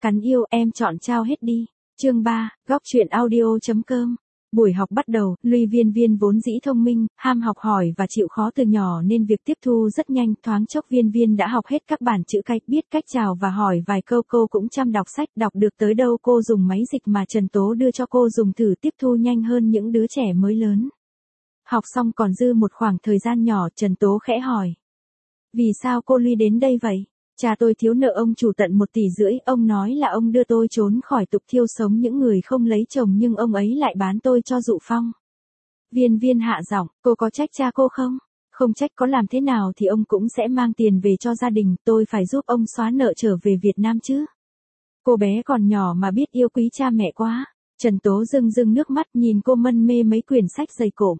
cắn yêu em chọn trao hết đi. Chương 3, góc truyện audio.com. Buổi học bắt đầu, Lui Viên Viên vốn dĩ thông minh, ham học hỏi và chịu khó từ nhỏ nên việc tiếp thu rất nhanh, thoáng chốc Viên Viên đã học hết các bản chữ cái, biết cách chào và hỏi vài câu. Cô cũng chăm đọc sách, đọc được tới đâu cô dùng máy dịch mà Trần Tố đưa cho cô dùng thử tiếp thu nhanh hơn những đứa trẻ mới lớn. Học xong còn dư một khoảng thời gian nhỏ, Trần Tố khẽ hỏi. Vì sao cô Lui đến đây vậy? Cha tôi thiếu nợ ông chủ tận 1,5 tỷ, ông nói là ông đưa tôi trốn khỏi tục thiêu sống những người không lấy chồng nhưng ông ấy lại bán tôi cho Dụ Phong. Viên Viên hạ giọng, cô có trách cha cô không? Không trách, có làm thế nào thì ông cũng sẽ mang tiền về cho gia đình, tôi phải giúp ông xóa nợ trở về Việt Nam chứ. Cô bé còn nhỏ mà biết yêu quý cha mẹ quá. Trần Tố rưng rưng nước mắt nhìn cô mân mê mấy quyển sách dày cộm.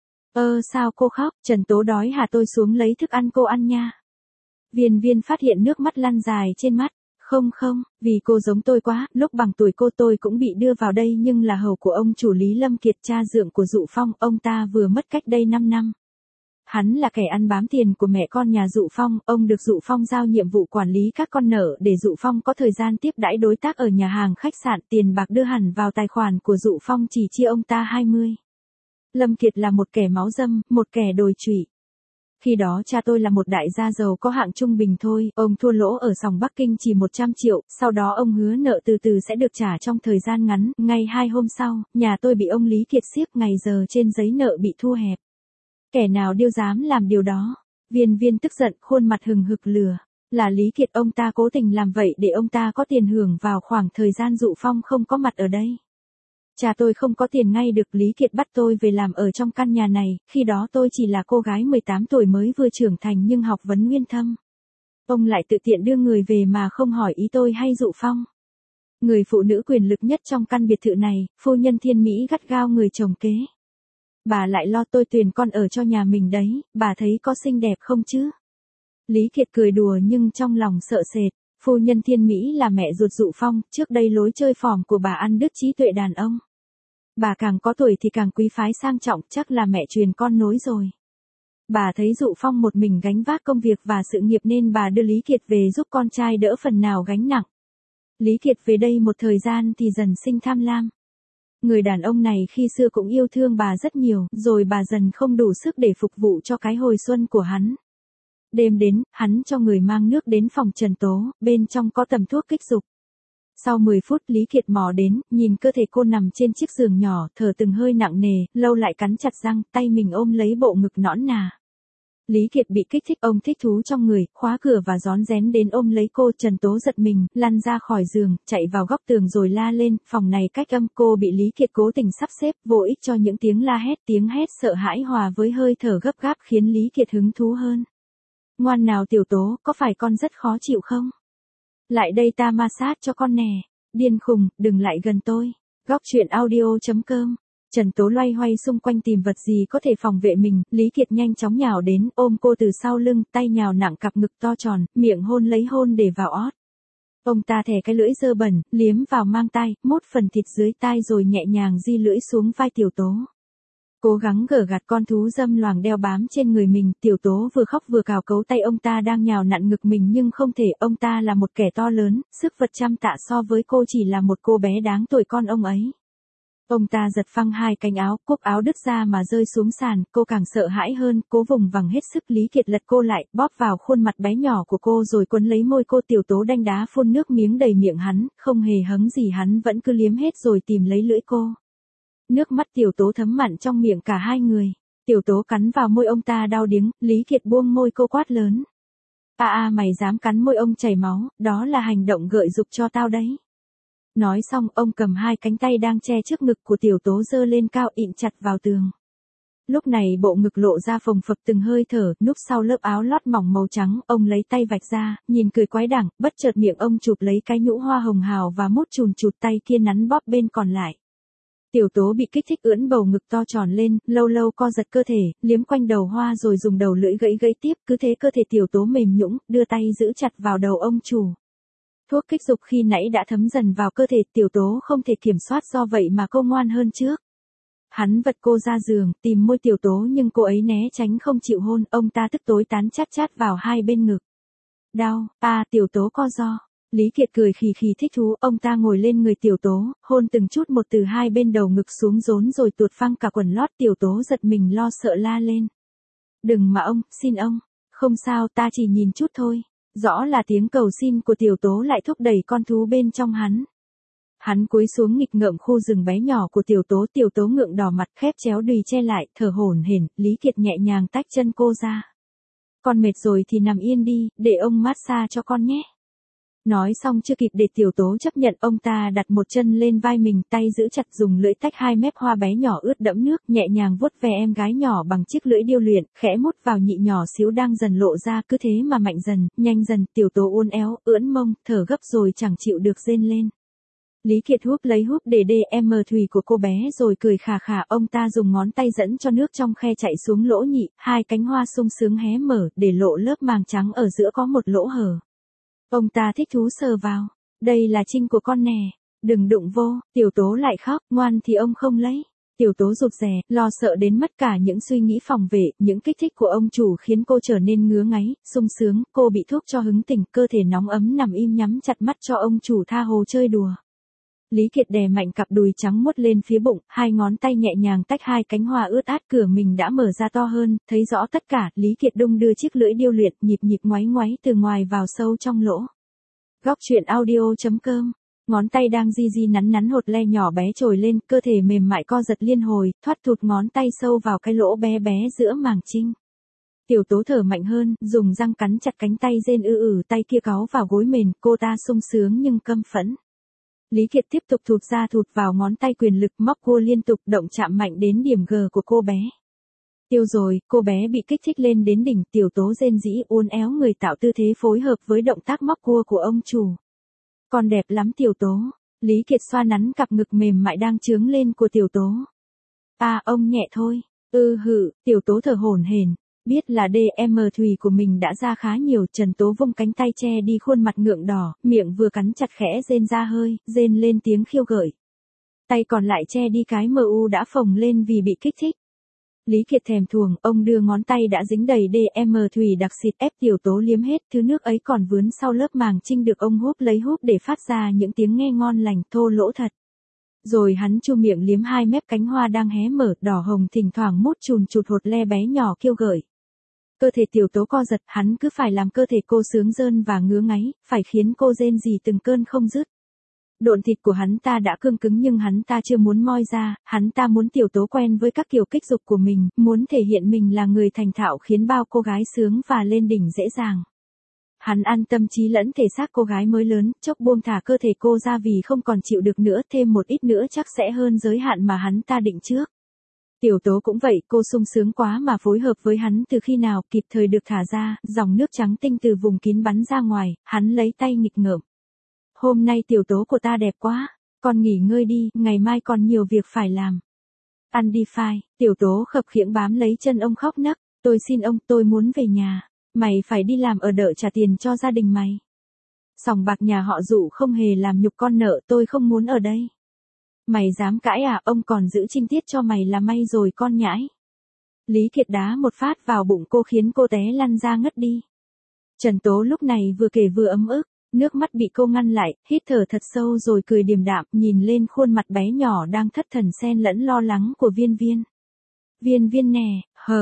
Sao cô khóc? Trần Tố đói hả, tôi xuống lấy thức ăn cô ăn nha. Viên Viên phát hiện nước mắt lăn dài trên mắt. Không, vì cô giống tôi quá, lúc bằng tuổi cô tôi cũng bị đưa vào đây nhưng là hầu của ông chủ Lý Lâm Kiệt, cha dượng của Dụ Phong, ông ta vừa mất cách đây 5 năm. Hắn là kẻ ăn bám tiền của mẹ con nhà Dụ Phong, ông được Dụ Phong giao nhiệm vụ quản lý các con nợ để Dụ Phong có thời gian tiếp đãi đối tác ở nhà hàng khách sạn, tiền bạc đưa hẳn vào tài khoản của Dụ Phong chỉ chia ông ta 20. Lâm Kiệt là một kẻ máu dâm, một kẻ đồi trụy. Khi đó cha tôi là một đại gia giàu có hạng trung bình thôi, ông thua lỗ ở sòng Bắc Kinh chỉ 100 triệu, sau đó ông hứa nợ từ từ sẽ được trả trong thời gian ngắn, ngay 2 hôm sau, nhà tôi bị ông Lý Kiệt siết, ngày giờ trên giấy nợ bị thu hẹp. Kẻ nào điêu dám làm điều đó? Viên Viên tức giận, khuôn mặt hừng hực lừa. Là Lý Kiệt, ông ta cố tình làm vậy để ông ta có tiền hưởng vào khoảng thời gian Dụ Phong không có mặt ở đây. Cha tôi không có tiền ngay được, Lý Kiệt bắt tôi về làm ở trong căn nhà này, khi đó tôi chỉ là cô gái 18 tuổi mới vừa trưởng thành nhưng học vấn nguyên thâm. Ông lại tự tiện đưa người về mà không hỏi ý tôi hay Dụ Phong. Người phụ nữ quyền lực nhất trong căn biệt thự này, phu nhân Thiên Mỹ gắt gao người chồng kế. Bà lại lo tôi tuyển con ở cho nhà mình đấy, bà thấy có xinh đẹp không chứ? Lý Kiệt cười đùa nhưng trong lòng sợ sệt. Phu nhân Thiên Mỹ là mẹ ruột Dụ Phong, trước đây lối chơi phỏm của bà ăn đứt trí tuệ đàn ông. Bà càng có tuổi thì càng quý phái sang trọng, chắc là mẹ truyền con nối rồi. Bà thấy Dụ Phong một mình gánh vác công việc và sự nghiệp nên bà đưa Lý Kiệt về giúp con trai đỡ phần nào gánh nặng. Lý Kiệt về đây một thời gian thì dần sinh tham lam. Người đàn ông này khi xưa cũng yêu thương bà rất nhiều, rồi bà dần không đủ sức để phục vụ cho cái hồi xuân của hắn. Đêm đến, hắn cho người mang nước đến phòng Trần Tố, bên trong có tầm thuốc kích dục. Sau 10 phút Lý Kiệt mò đến, nhìn cơ thể cô nằm trên chiếc giường nhỏ, thở từng hơi nặng nề, lâu lại cắn chặt răng, tay mình ôm lấy bộ ngực nõn nà. Lý Kiệt bị kích thích, ông thích thú trong người, khóa cửa và rón rén đến ôm lấy cô. Trần Tố giật mình, lăn ra khỏi giường, chạy vào góc tường rồi la lên, phòng này cách âm. Cô bị Lý Kiệt cố tình sắp xếp, vô ích cho những tiếng la hét, tiếng hét sợ hãi hòa với hơi thở gấp gáp khiến Lý Kiệt hứng thú hơn. Ngoan nào Tiểu Tố, có phải con rất khó chịu không? Lại đây ta ma sát cho con nè. Điên khùng, đừng lại gần tôi. Góc truyện audio.com. Trần Tố loay hoay xung quanh tìm vật gì có thể phòng vệ mình, Lý Kiệt nhanh chóng nhào đến, ôm cô từ sau lưng, tay nhào nặng cặp ngực to tròn, miệng hôn để vào ót. Ông ta thè cái lưỡi dơ bẩn, liếm vào mang tai, mốt phần thịt dưới tai rồi nhẹ nhàng di lưỡi xuống vai Tiểu Tố. Cố gắng gỡ gạt con thú dâm loàng đeo bám trên người mình, Tiểu Tố vừa khóc vừa cào cấu tay ông ta đang nhào nặn ngực mình nhưng không thể, ông ta là một kẻ to lớn, sức vật trăm tạ so với cô chỉ là một cô bé đáng tuổi con ông ấy. Ông ta giật phăng hai cánh áo, cúc áo đứt ra mà rơi xuống sàn, cô càng sợ hãi hơn, cố vùng vằng hết sức. Lý Kiệt lật cô lại, bóp vào khuôn mặt bé nhỏ của cô rồi quấn lấy môi cô. Tiểu Tố đanh đá phun nước miếng đầy miệng hắn, không hề hứng gì hắn vẫn cứ liếm hết rồi tìm lấy lưỡi cô. Nước mắt Tiểu Tố thấm mặn trong miệng cả hai người. Tiểu Tố cắn vào môi ông ta đau điếng, Lý Kiệt buông môi cô quát lớn. Mày dám cắn môi ông chảy máu, đó là hành động gợi dục cho tao đấy. Nói xong, ông cầm hai cánh tay đang che trước ngực của Tiểu Tố giơ lên cao ịn chặt vào tường. Lúc này bộ ngực lộ ra phồng phập từng hơi thở, núp sau lớp áo lót mỏng màu trắng, ông lấy tay vạch ra, nhìn cười quái đản, bất chợt miệng ông chụp lấy cái nhũ hoa hồng hào và mút chùn chụt tay kia nắn bóp bên còn lại. Tiểu Tố bị kích thích ưỡn bầu ngực to tròn lên, lâu lâu co giật cơ thể, liếm quanh đầu hoa rồi dùng đầu lưỡi gãy tiếp, cứ thế cơ thể Tiểu Tố mềm nhũn, đưa tay giữ chặt vào đầu ông chủ. Thuốc kích dục khi nãy đã thấm dần vào cơ thể, Tiểu Tố không thể kiểm soát do vậy mà cô ngoan hơn trước. Hắn vật cô ra giường, tìm môi Tiểu Tố nhưng cô ấy né tránh không chịu hôn, ông ta tức tối tán chát chát vào hai bên ngực. Đau, Tiểu Tố co ro. Lý Kiệt cười khì khì thích thú, ông ta ngồi lên người Tiểu Tố, hôn từng chút một từ hai bên đầu ngực xuống rốn rồi tuột phăng cả quần lót. Tiểu Tố giật mình lo sợ la lên. Đừng mà ông, xin ông. Không sao, ta chỉ nhìn chút thôi. Rõ là tiếng cầu xin của Tiểu Tố lại thúc đẩy con thú bên trong hắn. Hắn cúi xuống nghịch ngợm khu rừng bé nhỏ của Tiểu Tố ngượng đỏ mặt khép chéo đùi che lại, thở hổn hển. Lý Kiệt nhẹ nhàng tách chân cô ra. Con mệt rồi thì nằm yên đi, để ông massage cho con nhé. Nói xong chưa kịp để Tiểu Tố chấp nhận, ông ta đặt một chân lên vai mình, tay giữ chặt, dùng lưỡi tách hai mép hoa bé nhỏ ướt đẫm nước, nhẹ nhàng vuốt ve em gái nhỏ bằng chiếc lưỡi điêu luyện, khẽ mút vào nhị nhỏ xíu đang dần lộ ra, cứ thế mà mạnh dần, nhanh dần. Tiểu Tố uốn éo, ưỡn mông, thở gấp rồi chẳng chịu được rên lên. Lý Kiệt húp lấy húp để DM thùy của cô bé rồi cười khà khà, ông ta dùng ngón tay dẫn cho nước trong khe chạy xuống lỗ nhị, hai cánh hoa sung sướng hé mở, để lộ lớp màng trắng ở giữa có một lỗ hở. Ông ta thích thú sờ vào. Đây là trinh của con nè. Đừng đụng vô. Tiểu Tố lại khóc, ngoan thì ông không lấy. Tiểu Tố rụt rè, lo sợ đến mất cả những suy nghĩ phòng vệ, những kích thích của ông chủ khiến cô trở nên ngứa ngáy, sung sướng, cô bị thuốc cho hứng tỉnh, cơ thể nóng ấm nằm im nhắm chặt mắt cho ông chủ tha hồ chơi đùa. Lý Kiệt đè mạnh cặp đùi trắng muốt lên phía bụng, hai ngón tay nhẹ nhàng tách hai cánh hoa ướt át, cửa mình đã mở ra to hơn, thấy rõ tất cả. Lý Kiệt đung đưa chiếc lưỡi điêu luyện, nhịp nhịp ngoáy ngoáy từ ngoài vào sâu trong lỗ. Góc truyện audio.com. Ngón tay đang di nắn nắn hột le nhỏ bé trồi lên, cơ thể mềm mại co giật liên hồi, thoát thụt ngón tay sâu vào cái lỗ bé bé giữa màng trinh. Tiểu Tố thở mạnh hơn, dùng răng cắn chặt cánh tay rên tay kia cáu vào gối mền, cô ta sung sướng nhưng căm phẫn. Lý Kiệt tiếp tục thụt vào ngón tay quyền lực, móc cua liên tục, động chạm mạnh đến điểm G của cô bé. Tiêu rồi, cô bé bị kích thích lên đến đỉnh. Tiểu Tố rên rỉ uốn éo người tạo tư thế phối hợp với động tác móc cua của ông chủ. Con đẹp lắm Tiểu Tố. Lý Kiệt xoa nắn cặp ngực mềm mại đang trướng lên của Tiểu Tố. À, ông nhẹ thôi. Tiểu Tố thở hổn hển. Biết là DM thùy của mình đã ra khá nhiều, Trần Tố vung cánh tay che đi khuôn mặt ngượng đỏ, miệng vừa cắn chặt khẽ rên ra hơi, rên lên tiếng khiêu gợi. Tay còn lại che đi cái MU đã phồng lên vì bị kích thích. Lý Kiệt thèm thuồng, ông đưa ngón tay đã dính đầy DM thùy đặc xịt ép Tiểu Tố liếm hết, thứ nước ấy còn vướng sau lớp màng trinh được ông húp lấy húp để phát ra những tiếng nghe ngon lành, thô lỗ thật. Rồi hắn chu miệng liếm hai mép cánh hoa đang hé mở, đỏ hồng thỉnh thoảng mút chùn chụt hột le bé nhỏ khiêu gợi. Cơ thể Tiểu Tố co giật, hắn cứ phải làm cơ thể cô sướng rơn và ngứa ngáy, phải khiến cô rên rỉ từng cơn không dứt. Độn thịt của hắn ta đã cương cứng nhưng hắn ta chưa muốn moi ra, hắn ta muốn Tiểu Tố quen với các kiểu kích dục của mình, muốn thể hiện mình là người thành thạo khiến bao cô gái sướng và lên đỉnh dễ dàng. Hắn an tâm trí lẫn thể xác cô gái mới lớn, chốc buông thả cơ thể cô ra vì không còn chịu được nữa, thêm một ít nữa chắc sẽ hơn giới hạn mà hắn ta định trước. Tiểu Tố cũng vậy, cô sung sướng quá mà phối hợp với hắn từ khi nào, kịp thời được thả ra, dòng nước trắng tinh từ vùng kín bắn ra ngoài, hắn lấy tay nghịch ngợm. Hôm nay Tiểu Tố của ta đẹp quá, con nghỉ ngơi đi, ngày mai còn nhiều việc phải làm. Ăn đi phai, Tiểu Tố khập khiễng bám lấy chân ông khóc nấc, tôi xin ông, tôi muốn về nhà, mày phải đi làm ở đợ trả tiền cho gia đình mày. Sòng bạc nhà họ Dụ không hề làm nhục con nợ, tôi không muốn ở đây. Mày dám cãi à, ông còn giữ trinh tiết cho mày là may rồi con nhãi. Lý Kiệt đá một phát vào bụng cô khiến cô té lăn ra ngất đi. Trần Tố lúc này vừa kể vừa ấm ức, nước mắt bị cô ngăn lại, hít thở thật sâu rồi cười điềm đạm, nhìn lên khuôn mặt bé nhỏ đang thất thần xen lẫn lo lắng của Viên Viên. Viên Viên nè,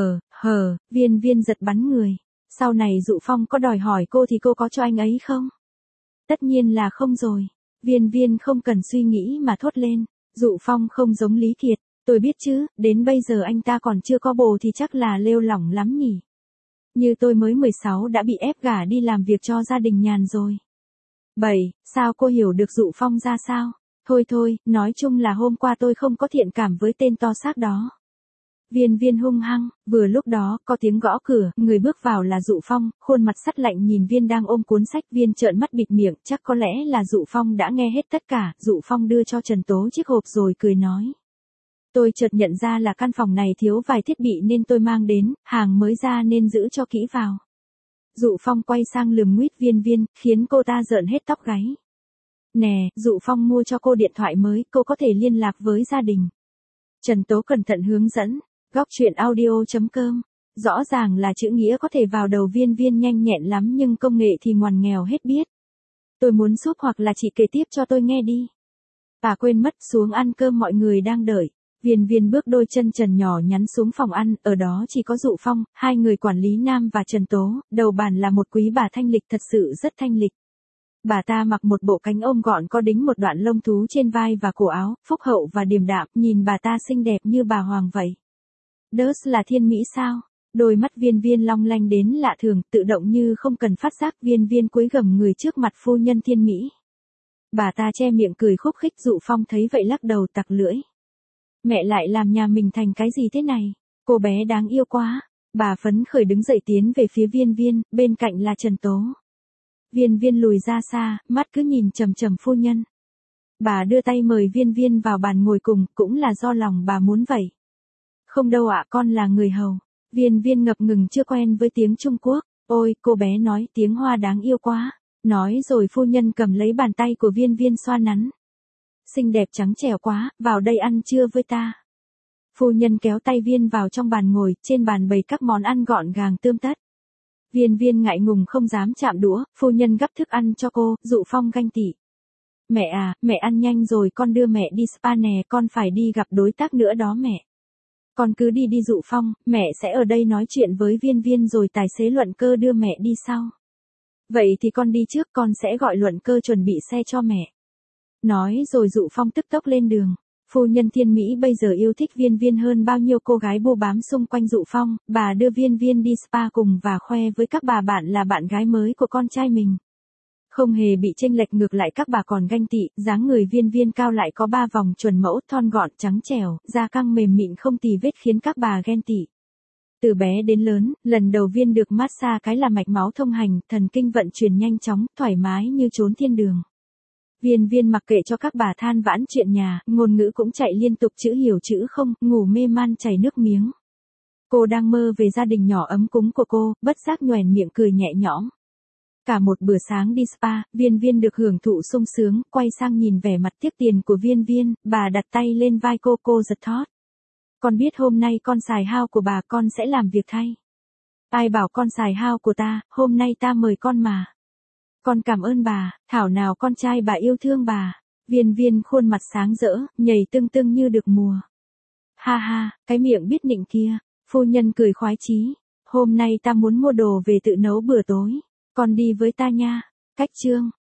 Viên Viên giật bắn người. Sau này Dụ Phong có đòi hỏi cô thì cô có cho anh ấy không? Tất nhiên là không rồi. Viên Viên không cần suy nghĩ mà thốt lên. Dụ Phong không giống Lý Kiệt, tôi biết chứ, đến bây giờ anh ta còn chưa có bồ thì chắc là lêu lỏng lắm nhỉ. Như tôi mới 16 đã bị ép gả đi làm việc cho gia đình nhàn rồi. 7. Sao cô hiểu được Dụ Phong ra sao? Thôi, nói chung là hôm qua tôi không có thiện cảm với tên to xác đó. Viên Viên hung hăng, vừa lúc đó, có tiếng gõ cửa, người bước vào là Dụ Phong, khuôn mặt sắt lạnh nhìn Viên đang ôm cuốn sách, Viên trợn mắt bịt miệng, chắc có lẽ là Dụ Phong đã nghe hết tất cả, Dụ Phong đưa cho Trần Tố chiếc hộp rồi cười nói. Tôi chợt nhận ra là căn phòng này thiếu vài thiết bị nên tôi mang đến, hàng mới ra nên giữ cho kỹ vào. Dụ Phong quay sang lườm nguýt Viên Viên, khiến cô ta rợn hết tóc gáy. Nè, Dụ Phong mua cho cô điện thoại mới, cô có thể liên lạc với gia đình. Trần Tố cẩn thận hướng dẫn. Góc truyện audio.com. Rõ ràng là chữ nghĩa có thể vào đầu Viên Viên nhanh nhẹn lắm nhưng công nghệ thì ngoằn nghèo hết biết. Tôi muốn súp hoặc là chị kể tiếp cho tôi nghe đi. Bà quên mất xuống ăn cơm mọi người đang đợi. Viên Viên bước đôi chân trần nhỏ nhắn xuống phòng ăn, ở đó chỉ có Dụ Phong, hai người quản lý Nam và Trần Tố, đầu bàn là một quý bà thanh lịch thật sự rất thanh lịch. Bà ta mặc một bộ cánh ôm gọn có đính một đoạn lông thú trên vai và cổ áo, phúc hậu và điềm đạm, nhìn bà ta xinh đẹp như bà hoàng vậy. Đớs là thiên mỹ sao? Đôi mắt Viên Viên long lanh đến lạ thường, tự động như không cần phát giác. Viên Viên cúi gằm người trước mặt phu nhân thiên mỹ. Bà ta che miệng cười khúc khích. Dụ Phong thấy vậy lắc đầu tặc lưỡi. Mẹ lại làm nhà mình thành cái gì thế này? Cô bé đáng yêu quá. Bà phấn khởi đứng dậy tiến về phía Viên Viên, bên cạnh là Trần Tố. Viên Viên lùi ra xa, mắt cứ nhìn chằm chằm phu nhân. Bà đưa tay mời Viên Viên vào bàn ngồi cùng, cũng là do lòng bà muốn vậy. Không đâu ạ, con là người hầu. Viên Viên ngập ngừng chưa quen với tiếng Trung Quốc. Ôi, cô bé nói tiếng Hoa đáng yêu quá. Nói rồi phu nhân cầm lấy bàn tay của Viên Viên xoa nắn. Xinh đẹp trắng trẻo quá, vào đây ăn trưa với ta. Phu nhân kéo tay Viên vào trong bàn ngồi, trên bàn bày các món ăn gọn gàng tươm tất. Viên Viên ngại ngùng không dám chạm đũa, phu nhân gắp thức ăn cho cô. Dụ Phong ganh tị. Mẹ à, mẹ ăn nhanh rồi, con đưa mẹ đi spa nè, con phải đi gặp đối tác nữa đó mẹ. Con cứ đi đi Dụ Phong, mẹ sẽ ở đây nói chuyện với Viên Viên rồi tài xế Luận Cơ đưa mẹ đi sau. Vậy thì con đi trước, con sẽ gọi Luận Cơ chuẩn bị xe cho mẹ. Nói rồi Dụ Phong tức tốc lên đường. Phu nhân thiên mỹ bây giờ yêu thích Viên Viên hơn bao nhiêu cô gái bô bám xung quanh Dụ Phong, bà đưa Viên Viên đi spa cùng và khoe với các bà bạn là bạn gái mới của con trai mình. Không hề bị chênh lệch, ngược lại các bà còn ganh tị. Dáng người Viên Viên cao lại có 3 vòng chuẩn mẫu, thon gọn trắng trẻo, da căng mềm mịn không tì vết khiến các bà ghen tị. Từ bé đến lớn, lần đầu Viên được massage cái là mạch máu thông hành, thần kinh vận chuyển nhanh chóng, thoải mái như trốn thiên đường. Viên Viên mặc kệ cho các bà than vãn chuyện nhà, ngôn ngữ cũng chạy liên tục, chữ hiểu chữ không, ngủ mê man chảy nước miếng. Cô đang mơ về gia đình nhỏ ấm cúng của cô, bất giác nhoẻn miệng cười nhẹ nhõm. Cả một bữa sáng đi spa, Viên Viên được hưởng thụ sung sướng. Quay sang nhìn vẻ mặt tiếc tiền của Viên Viên, bà đặt tay lên vai cô giật thót. Con biết hôm nay con xài hao của bà, con sẽ làm việc thay. Ai bảo con xài hao của ta, hôm nay ta mời con mà. Con cảm ơn bà, thảo nào con trai bà yêu thương bà. Viên Viên khuôn mặt sáng rỡ, nhảy tưng tưng như được mùa. Ha ha, cái miệng biết nịnh kia. Phu nhân cười khoái chí. Hôm nay ta muốn mua đồ về tự nấu bữa tối. Con đi với ta nha. Cách chương.